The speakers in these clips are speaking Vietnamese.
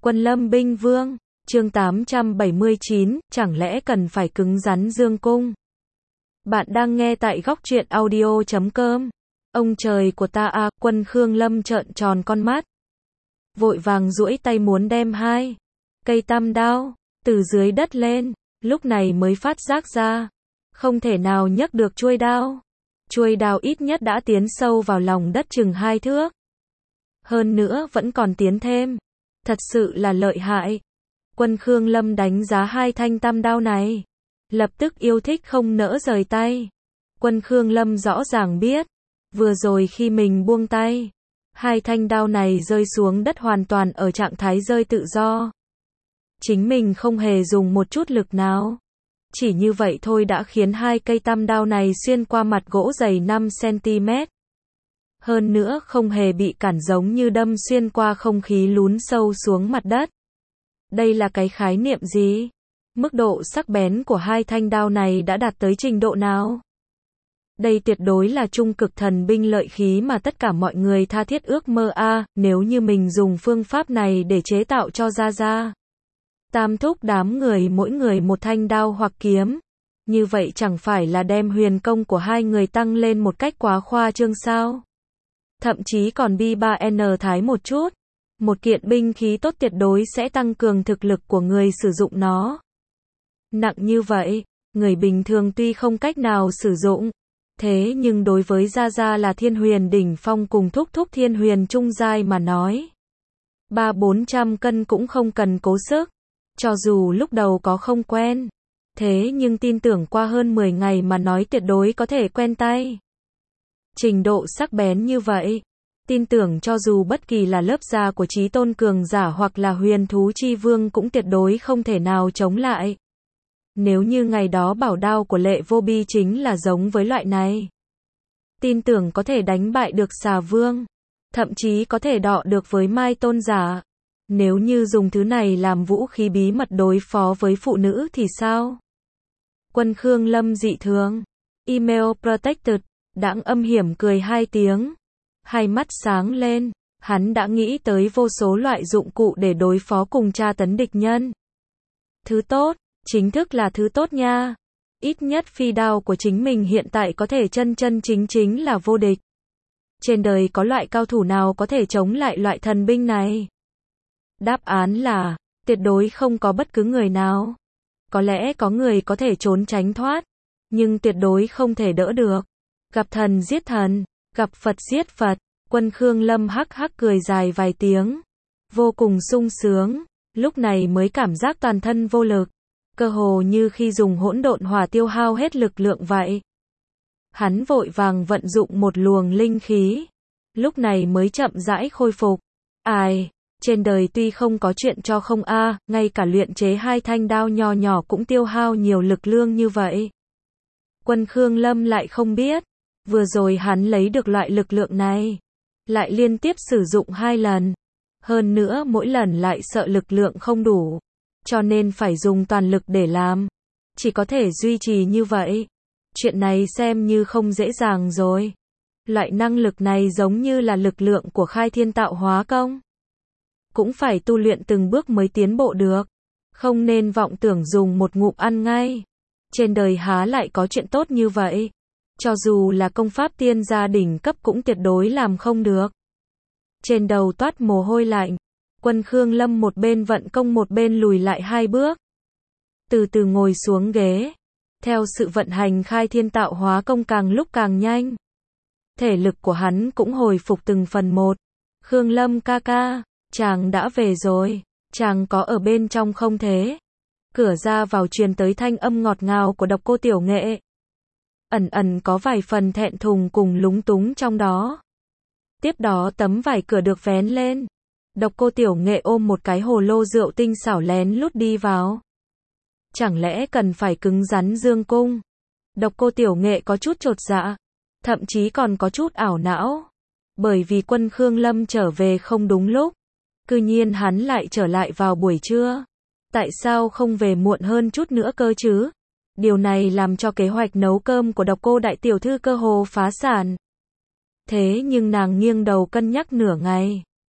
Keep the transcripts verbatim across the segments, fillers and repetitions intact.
Quân Lâm binh vương, chương tám trăm bảy mươi chín, chẳng lẽ cần phải cứng rắn dương cung. Bạn đang nghe tại góc truyện audio chấm com. Ông trời của ta à, Quân Khương Lâm trợn tròn con mắt. Vội vàng duỗi tay muốn đem hai cây tam đao từ dưới đất lên, lúc này mới phát giác ra, không thể nào nhấc được chuôi đao. Chuôi đao ít nhất đã tiến sâu vào lòng đất chừng hai thước. Hơn nữa vẫn còn tiến thêm. Thật sự là lợi hại. Quân Khương Lâm đánh giá hai thanh tam đao này, lập tức yêu thích không nỡ rời tay. Quân Khương Lâm rõ ràng biết, vừa rồi khi mình buông tay, hai thanh đao này rơi xuống đất hoàn toàn ở trạng thái rơi tự do. Chính mình không hề dùng một chút lực nào. Chỉ như vậy thôi đã khiến hai cây tam đao này xuyên qua mặt gỗ dày năm xăng-ti-mét. Hơn nữa không hề bị cản, giống như đâm xuyên qua không khí lún sâu xuống mặt đất. Đây là cái khái niệm gì? Mức độ sắc bén của hai thanh đao này đã đạt tới trình độ nào? Đây tuyệt đối là trung cực thần binh lợi khí mà tất cả mọi người tha thiết ước mơ a, à, nếu như mình dùng phương pháp này để chế tạo cho Gia Gia Tam thúc đám người mỗi người một thanh đao hoặc kiếm. Như vậy chẳng phải là đem huyền công của hai người tăng lên một cách quá khoa trương sao? Thậm chí còn bi ba en thái một chút. Một kiện binh khí tốt tuyệt đối sẽ tăng cường thực lực của người sử dụng nó. Nặng như vậy, người bình thường tuy không cách nào sử dụng. Thế nhưng đối với Gia Gia là thiên huyền đỉnh phong cùng thúc thúc thiên huyền trung giai mà nói, ba bốn trăm cân cũng không cần cố sức. Cho dù lúc đầu có không quen, thế nhưng tin tưởng qua hơn mười ngày mà nói tuyệt đối có thể quen tay. Trình độ sắc bén như vậy, tin tưởng cho dù bất kỳ là lớp da của chí tôn cường giả hoặc là huyền thú chi vương cũng tuyệt đối không thể nào chống lại. Nếu như ngày đó bảo đao của Lệ Vô Bi chính là giống với loại này, tin tưởng có thể đánh bại được xà vương, thậm chí có thể đọ được với mai tôn giả. Nếu như dùng thứ này làm vũ khí bí mật đối phó với phụ nữ thì sao? Quân Khương Lâm dị thường. Email protected. Đãng âm hiểm cười hai tiếng. Hai mắt sáng lên. Hắn đã nghĩ tới vô số loại dụng cụ để đối phó cùng tra tấn địch nhân. Thứ tốt, chính thức là thứ tốt nha. Ít nhất phi đao của chính mình hiện tại có thể chân chân chính chính là vô địch. Trên đời có loại cao thủ nào có thể chống lại loại thần binh này? Đáp án là, tuyệt đối không có bất cứ người nào. Có lẽ có người có thể trốn tránh thoát, nhưng tuyệt đối không thể đỡ được. Gặp thần giết thần, gặp Phật giết Phật. Quân Khương Lâm hắc hắc cười dài vài tiếng, vô cùng sung sướng, lúc này mới cảm giác toàn thân vô lực, cơ hồ như khi dùng hỗn độn hỏa tiêu hao hết lực lượng vậy. Hắn vội vàng vận dụng một luồng linh khí, lúc này mới chậm rãi khôi phục. Ai, trên đời tuy không có chuyện cho không a, à, ngay cả luyện chế hai thanh đao nho nhỏ cũng tiêu hao nhiều lực lượng như vậy. Quân Khương Lâm lại không biết, vừa rồi hắn lấy được loại lực lượng này, lại liên tiếp sử dụng hai lần. Hơn nữa mỗi lần lại sợ lực lượng không đủ, cho nên phải dùng toàn lực để làm. Chỉ có thể duy trì như vậy. Chuyện này xem như không dễ dàng rồi. Loại năng lực này giống như là lực lượng của khai thiên tạo hóa công. Cũng phải tu luyện từng bước mới tiến bộ được. Không nên vọng tưởng dùng một ngụm ăn ngay. Trên đời há lại có chuyện tốt như vậy. Cho dù là công pháp tiên gia đỉnh cấp cũng tuyệt đối làm không được. Trên đầu toát mồ hôi lạnh. Quân Khương Lâm một bên vận công một bên lùi lại hai bước. Từ từ ngồi xuống ghế. Theo sự vận hành khai thiên tạo hóa công càng lúc càng nhanh, thể lực của hắn cũng hồi phục từng phần một. Khương Lâm ca ca, chàng đã về rồi, chàng có ở bên trong không thế? Cửa ra vào truyền tới thanh âm ngọt ngào của Độc Cô Tiểu Nghệ. Ẩn ẩn có vài phần thẹn thùng cùng lúng túng trong đó. Tiếp đó tấm vải cửa được vén lên. Độc Cô Tiểu Nghệ ôm một cái hồ lô rượu tinh xảo lén lút đi vào. Chẳng lẽ cần phải cứng rắn dương cung? Độc Cô Tiểu Nghệ có chút chột dạ, thậm chí còn có chút ảo não. Bởi vì Quân Khương Lâm trở về không đúng lúc. Cư nhiên hắn lại trở lại vào buổi trưa. Tại sao không về muộn hơn chút nữa cơ chứ? Điều này làm cho kế hoạch nấu cơm của Độc Cô đại tiểu thư cơ hồ phá sản. Thế nhưng nàng nghiêng đầu cân nhắc nửa ngày.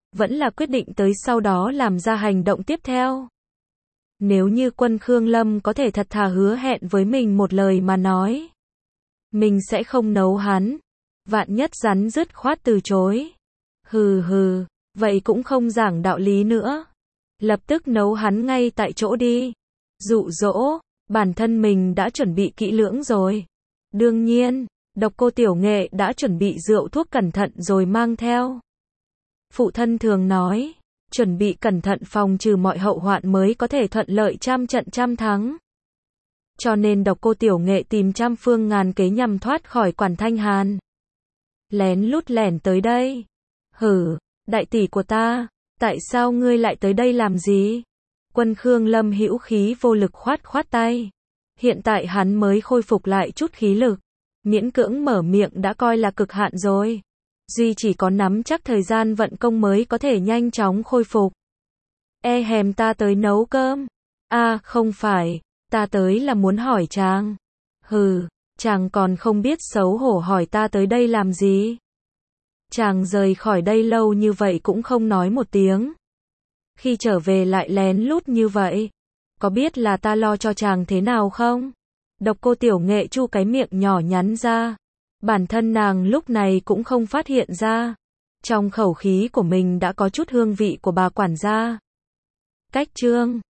vẫn là quyết định tới sau đó làm ra hành động tiếp theo. Nếu như Quân Khương Lâm có thể thật thà hứa hẹn với mình một lời mà nói, mình sẽ không nấu hắn. Vạn nhất rắn dứt khoát từ chối. Hừ hừ, vậy cũng không giảng đạo lý nữa. Lập tức nấu hắn ngay tại chỗ đi. Dụ dỗ, bản thân mình đã chuẩn bị kỹ lưỡng rồi. Đương nhiên, Độc Cô Tiểu Nghệ đã chuẩn bị rượu thuốc cẩn thận rồi mang theo. Phụ thân thường nói, chuẩn bị cẩn thận phòng trừ mọi hậu hoạn mới có thể thuận lợi trăm trận trăm thắng. Cho nên Độc Cô Tiểu Nghệ tìm trăm phương ngàn kế nhằm thoát khỏi Quản Thanh Hàn. Lén lút lẻn tới đây. Hử, đại tỷ của ta, tại sao ngươi lại tới đây làm gì? Quân Khương Lâm hữu khí vô lực khoát khoát tay. Hiện tại hắn mới khôi phục lại chút khí lực. Miễn cưỡng mở miệng đã coi là cực hạn rồi. Duy chỉ có nắm chắc thời gian vận công mới có thể nhanh chóng khôi phục. E hèm ta tới nấu cơm. À, không phải, ta tới là muốn hỏi chàng. Hừ, chàng còn không biết xấu hổ hỏi ta tới đây làm gì. Chàng rời khỏi đây lâu như vậy cũng không nói một tiếng. Khi trở về lại lén lút như vậy. Có biết là ta lo cho chàng thế nào không? Độc Cô Tiểu Nghệ chu cái miệng nhỏ nhắn ra. Bản thân nàng lúc này cũng không phát hiện ra. Trong khẩu khí của mình đã có chút hương vị của bà quản gia. Cách chương